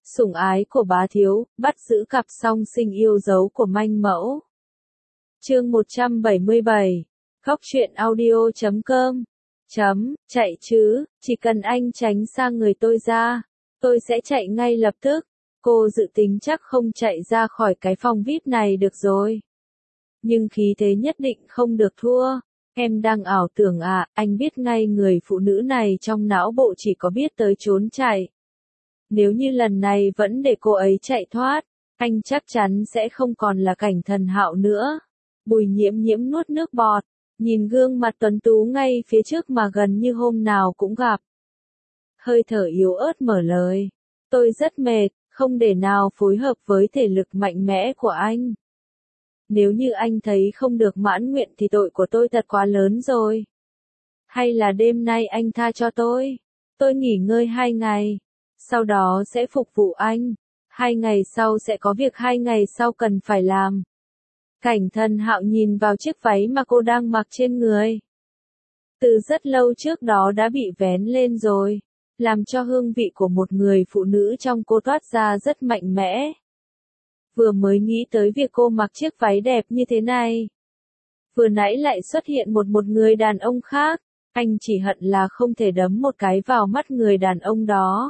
Sủng ái của bá thiếu, bắt giữ cặp song sinh yêu dấu của manh mẫu. Chương 177. Khóc chuyện audio.com. Chạy chứ, chỉ cần anh tránh xa người tôi ra, tôi sẽ chạy ngay lập tức. Cô dự tính chắc không chạy ra khỏi cái phòng VIP này được rồi. Nhưng khí thế nhất định không được thua. Em đang ảo tưởng à, anh biết ngay người phụ nữ này trong não bộ chỉ có biết tới trốn chạy. Nếu như lần này vẫn để cô ấy chạy thoát, anh chắc chắn sẽ không còn là Cảnh Thần Hạo nữa. Bùi Nhiễm Nhiễm nuốt nước bọt, nhìn gương mặt tuấn tú ngay phía trước mà gần như hôm nào cũng gặp. Hơi thở yếu ớt mở lời. Tôi rất mệt, không thể nào phối hợp với thể lực mạnh mẽ của anh. Nếu như anh thấy không được mãn nguyện thì tội của tôi thật quá lớn rồi. Hay là đêm nay anh tha cho tôi nghỉ ngơi 2 ngày. Sau đó sẽ phục vụ anh. 2 ngày sau sẽ có việc 2 ngày sau cần phải làm. Cảnh Thần Hạo nhìn vào chiếc váy mà cô đang mặc trên người. Từ rất lâu trước đó đã bị vén lên rồi, làm cho hương vị của một người phụ nữ trong cô toát ra rất mạnh mẽ. Vừa mới nghĩ tới việc cô mặc chiếc váy đẹp như thế này, vừa nãy lại xuất hiện một người đàn ông khác, anh chỉ hận là không thể đấm một cái vào mắt người đàn ông đó.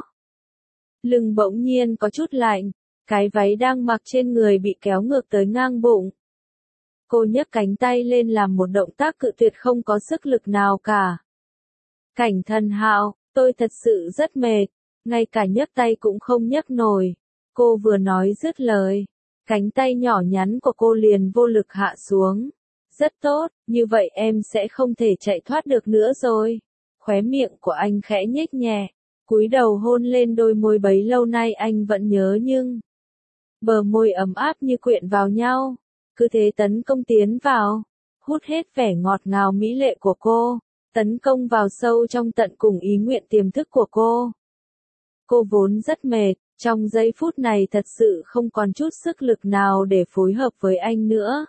Lưng bỗng nhiên có chút lạnh, cái váy đang mặc trên người bị kéo ngược tới ngang bụng. Cô nhấc cánh tay lên làm một động tác cự tuyệt không có sức lực nào cả. Cảnh Thần Hạo, tôi thật sự rất mệt, ngay cả nhấc tay cũng không nhấc nổi. Cô vừa nói dứt lời, cánh tay nhỏ nhắn của cô liền vô lực hạ xuống. Rất tốt, như vậy em sẽ không thể chạy thoát được nữa rồi. Khóe miệng của anh khẽ nhếch nhẹ, cúi đầu hôn lên đôi môi bấy lâu nay anh vẫn nhớ nhưng bờ môi ấm áp như quyện vào nhau. Cứ thế tấn công tiến vào, hút hết vẻ ngọt ngào mỹ lệ của cô, tấn công vào sâu trong tận cùng ý nguyện tiềm thức của cô. Cô vốn rất mệt, trong giây phút này thật sự không còn chút sức lực nào để phối hợp với anh nữa.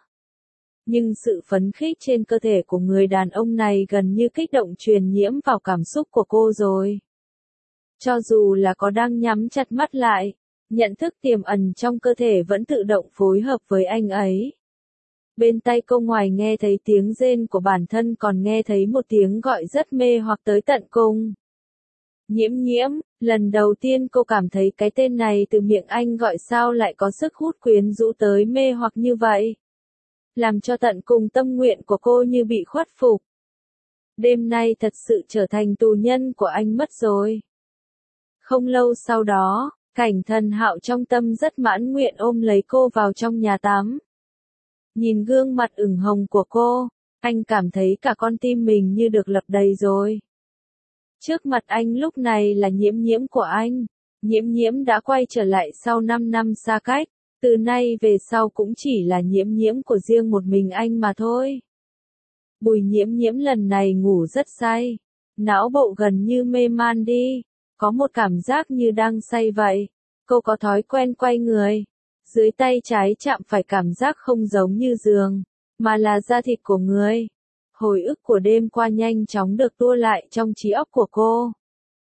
Nhưng sự phấn khích trên cơ thể của người đàn ông này gần như kích động truyền nhiễm vào cảm xúc của cô rồi. Cho dù là có đang nhắm chặt mắt lại, nhận thức tiềm ẩn trong cơ thể vẫn tự động phối hợp với anh ấy. Bên tai cô ngoài nghe thấy tiếng rên của bản thân còn nghe thấy một tiếng gọi rất mê hoặc tới tận cùng. Nhiễm Nhiễm, lần đầu tiên cô cảm thấy cái tên này từ miệng anh gọi sao lại có sức hút quyến rũ tới mê hoặc như vậy. Làm cho tận cùng tâm nguyện của cô như bị khuất phục. Đêm nay thật sự trở thành tù nhân của anh mất rồi. Không lâu sau đó, Cảnh Thần Hạo trong tâm rất mãn nguyện ôm lấy cô vào trong nhà tắm. Nhìn gương mặt ửng hồng của cô, anh cảm thấy cả con tim mình như được lấp đầy rồi. Trước mặt anh lúc này là Nhiễm Nhiễm của anh. Nhiễm Nhiễm đã quay trở lại sau 5 năm xa cách, từ nay về sau cũng chỉ là Nhiễm Nhiễm của riêng một mình anh mà thôi. Bùi Nhiễm Nhiễm lần này ngủ rất say, não bộ gần như mê man đi, có một cảm giác như đang say vậy. Cô có thói quen quay người, dưới tay trái chạm phải cảm giác không giống như giường, mà là da thịt của người. Hồi ức của đêm qua nhanh chóng được tua lại trong trí óc của cô.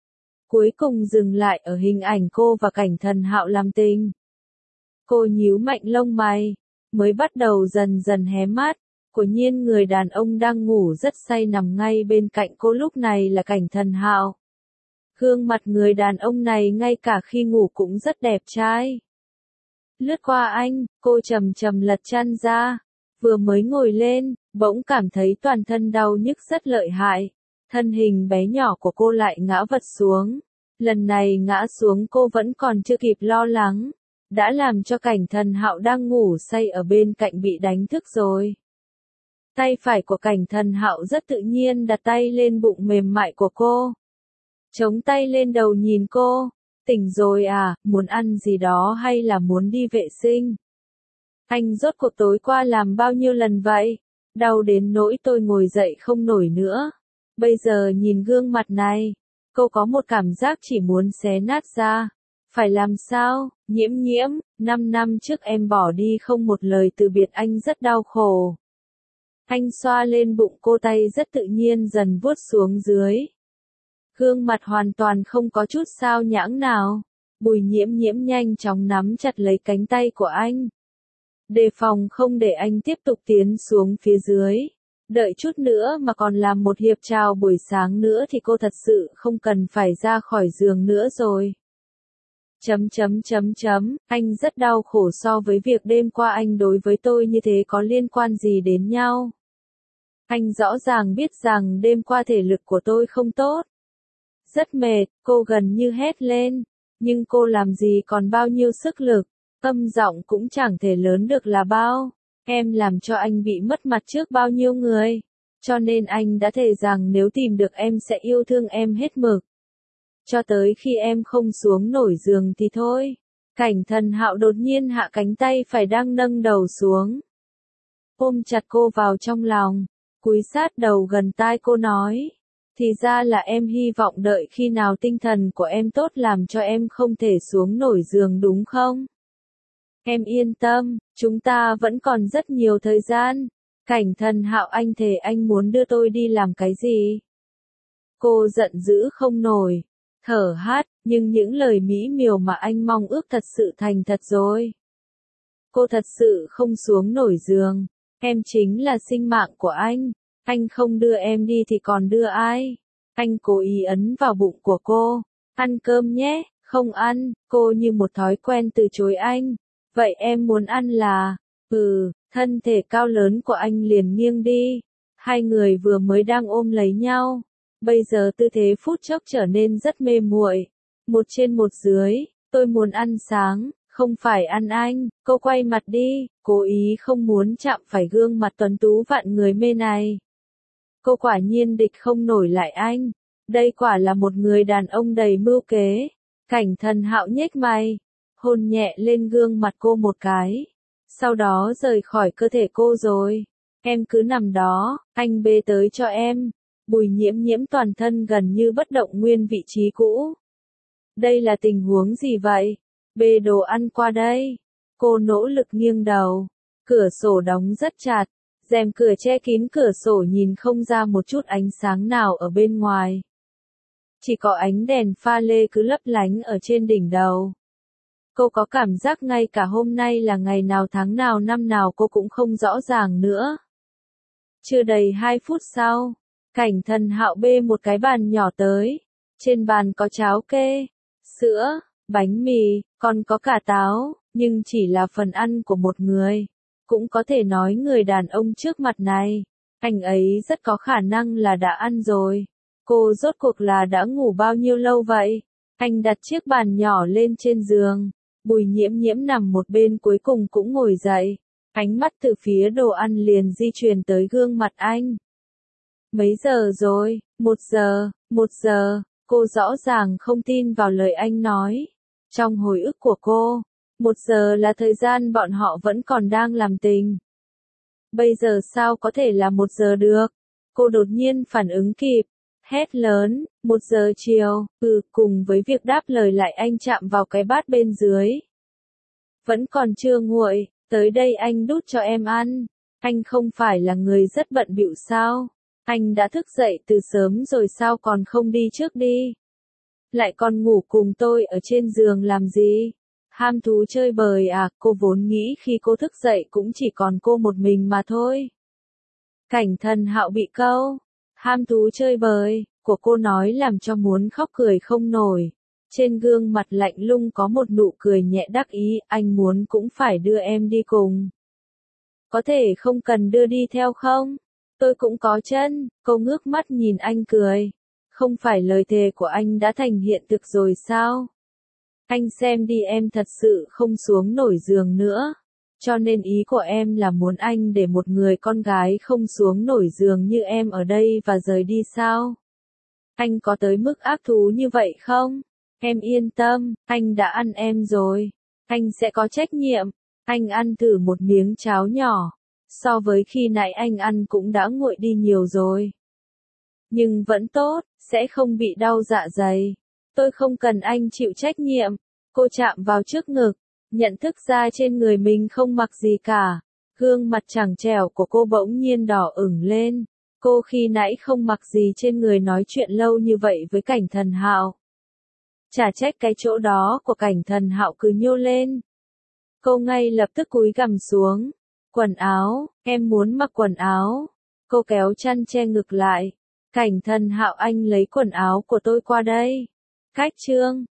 Cuối cùng dừng lại ở hình ảnh cô và Cảnh Thần Hạo làm tình. Cô nhíu mạnh lông mày, mới bắt đầu dần dần hé mắt. Quả nhiên người đàn ông đang ngủ rất say nằm ngay bên cạnh cô lúc này là Cảnh Thần Hạo. Gương mặt người đàn ông này ngay cả khi ngủ cũng rất đẹp trai. Lướt qua anh, cô chậm chậm lật chăn ra. Vừa mới ngồi lên, bỗng cảm thấy toàn thân đau nhức rất lợi hại. Thân hình bé nhỏ của cô lại ngã vật xuống. Lần này ngã xuống cô vẫn còn chưa kịp lo lắng, đã làm cho Cảnh Thần Hạo đang ngủ say ở bên cạnh bị đánh thức rồi. Tay phải của Cảnh Thần Hạo rất tự nhiên đặt tay lên bụng mềm mại của cô. Chống tay lên đầu nhìn cô. Tỉnh rồi à, muốn ăn gì đó hay là muốn đi vệ sinh? Anh rốt cuộc tối qua làm bao nhiêu lần vậy? Đau đến nỗi tôi ngồi dậy không nổi nữa. Bây giờ nhìn gương mặt này, cô có một cảm giác chỉ muốn xé nát ra. Phải làm sao? Nhiễm Nhiễm, 5 năm trước em bỏ đi không một lời từ biệt anh rất đau khổ. Anh xoa lên bụng cô, tay rất tự nhiên dần vuốt xuống dưới. Gương mặt hoàn toàn không có chút sao nhãng nào. Bùi Nhiễm Nhiễm nhanh chóng nắm chặt lấy cánh tay của anh. Đề phòng không để anh tiếp tục tiến xuống phía dưới. Đợi chút nữa mà còn làm một hiệp chào buổi sáng nữa thì cô thật sự không cần phải ra khỏi giường nữa rồi. Anh rất đau khổ so với việc đêm qua anh đối với tôi như thế có liên quan gì đến nhau. Anh rõ ràng biết rằng đêm qua thể lực của tôi không tốt. Rất mệt, cô gần như hét lên. Nhưng cô làm gì còn bao nhiêu sức lực, âm giọng cũng chẳng thể lớn được là bao. Em làm cho anh bị mất mặt trước bao nhiêu người. Cho nên anh đã thề rằng nếu tìm được em sẽ yêu thương em hết mực. Cho tới khi em không xuống nổi giường thì thôi. Cảnh Thần Hạo đột nhiên hạ cánh tay phải đang nâng đầu xuống. Ôm chặt cô vào trong lòng, cúi sát đầu gần tai cô nói. Thì ra là em hy vọng đợi khi nào tinh thần của em tốt làm cho em không thể xuống nổi giường đúng không? Em yên tâm, chúng ta vẫn còn rất nhiều thời gian. Cảnh Thần Hạo, anh thề anh muốn đưa tôi đi làm cái gì? Cô giận dữ không nổi, thở hắt, nhưng những lời mỹ miều mà anh mong ước thật sự thành thật rồi. Cô thật sự không xuống nổi giường, em chính là sinh mạng của anh không đưa em đi thì còn đưa ai? Anh cố ý ấn vào bụng của cô, ăn cơm nhé, không ăn, cô như một thói quen từ chối anh. Vậy em muốn ăn là, thân thể cao lớn của anh liền nghiêng đi. Hai người vừa mới đang ôm lấy nhau, bây giờ tư thế phút chốc trở nên rất mê muội. Một trên một dưới, tôi muốn ăn sáng, không phải ăn anh. Cô quay mặt đi, cố ý không muốn chạm phải gương mặt tuấn tú vạn người mê này. Cô quả nhiên địch không nổi lại anh. Đây quả là một người đàn ông đầy mưu kế. Cảnh Thần Hạo nhếch mày, hôn nhẹ lên gương mặt cô một cái. Sau đó rời khỏi cơ thể cô rồi. Em cứ nằm đó, anh bê tới cho em. Bùi Nhiễm Nhiễm toàn thân gần như bất động nguyên vị trí cũ. Đây là tình huống gì vậy? Bê đồ ăn qua đây. Cô nỗ lực nghiêng đầu. Cửa sổ đóng rất chặt. Rèm cửa che kín cửa sổ nhìn không ra một chút ánh sáng nào ở bên ngoài. Chỉ có ánh đèn pha lê cứ lấp lánh ở trên đỉnh đầu. Cô có cảm giác ngay cả hôm nay là ngày nào tháng nào năm nào cô cũng không rõ ràng nữa. Chưa đầy 2 phút sau, Cảnh Thần Hạo bê một cái bàn nhỏ tới. Trên bàn có cháo kê, sữa, bánh mì, còn có cả táo, nhưng chỉ là phần ăn của một người. Cũng có thể nói người đàn ông trước mặt này, anh ấy rất có khả năng là đã ăn rồi. Cô rốt cuộc là đã ngủ bao nhiêu lâu vậy? Anh đặt chiếc bàn nhỏ lên trên giường. Bùi Nhiễm Nhiễm nằm một bên cuối cùng cũng ngồi dậy. Ánh mắt từ phía đồ ăn liền di chuyển tới gương mặt anh. Mấy giờ rồi? 1 giờ, 1 giờ. Cô rõ ràng không tin vào lời anh nói. Trong hồi ức của cô, 1 giờ là thời gian bọn họ vẫn còn đang làm tình. Bây giờ sao có thể là 1 giờ được? Cô đột nhiên phản ứng kịp. Hét lớn, 1 giờ chiều, cùng với việc đáp lời lại anh chạm vào cái bát bên dưới. Vẫn còn chưa nguội, tới đây anh đút cho em ăn. Anh không phải là người rất bận bịu sao? Anh đã thức dậy từ sớm rồi sao còn không đi trước đi? Lại còn ngủ cùng tôi ở trên giường làm gì? Ham thú chơi bời à? Cô vốn nghĩ khi cô thức dậy cũng chỉ còn cô một mình mà thôi. Cảnh Thần Hạo bị câu. Ham thú chơi bời, của cô nói làm cho muốn khóc cười không nổi. Trên gương mặt lạnh lùng có một nụ cười nhẹ đắc ý, anh muốn cũng phải đưa em đi cùng. Có thể không cần đưa đi theo không? Tôi cũng có chân, cô ngước mắt nhìn anh cười. Không phải lời thề của anh đã thành hiện thực rồi sao? Anh xem đi, em thật sự không xuống nổi giường nữa. Cho nên ý của em là muốn anh để một người con gái không xuống nổi giường như em ở đây và rời đi sao? Anh có tới mức ác thú như vậy không? Em yên tâm, anh đã ăn em rồi. Anh sẽ có trách nhiệm. Anh ăn thử một miếng cháo nhỏ. So với khi nãy anh ăn cũng đã nguội đi nhiều rồi. Nhưng vẫn tốt, sẽ không bị đau dạ dày. Tôi không cần anh chịu trách nhiệm. Cô chạm vào trước ngực, nhận thức ra trên người mình không mặc gì cả. Gương mặt trắng trẻo của cô bỗng nhiên đỏ ửng lên. Cô khi nãy không mặc gì trên người nói chuyện lâu như vậy với Cảnh Thần Hạo. Chả trách cái chỗ đó của Cảnh Thần Hạo cứ nhô lên. Cô ngay lập tức cúi gằm xuống. Quần áo, em muốn mặc quần áo. Cô kéo chăn che ngực lại. Cảnh Thần Hạo, anh lấy quần áo của tôi qua đây. Cách trương,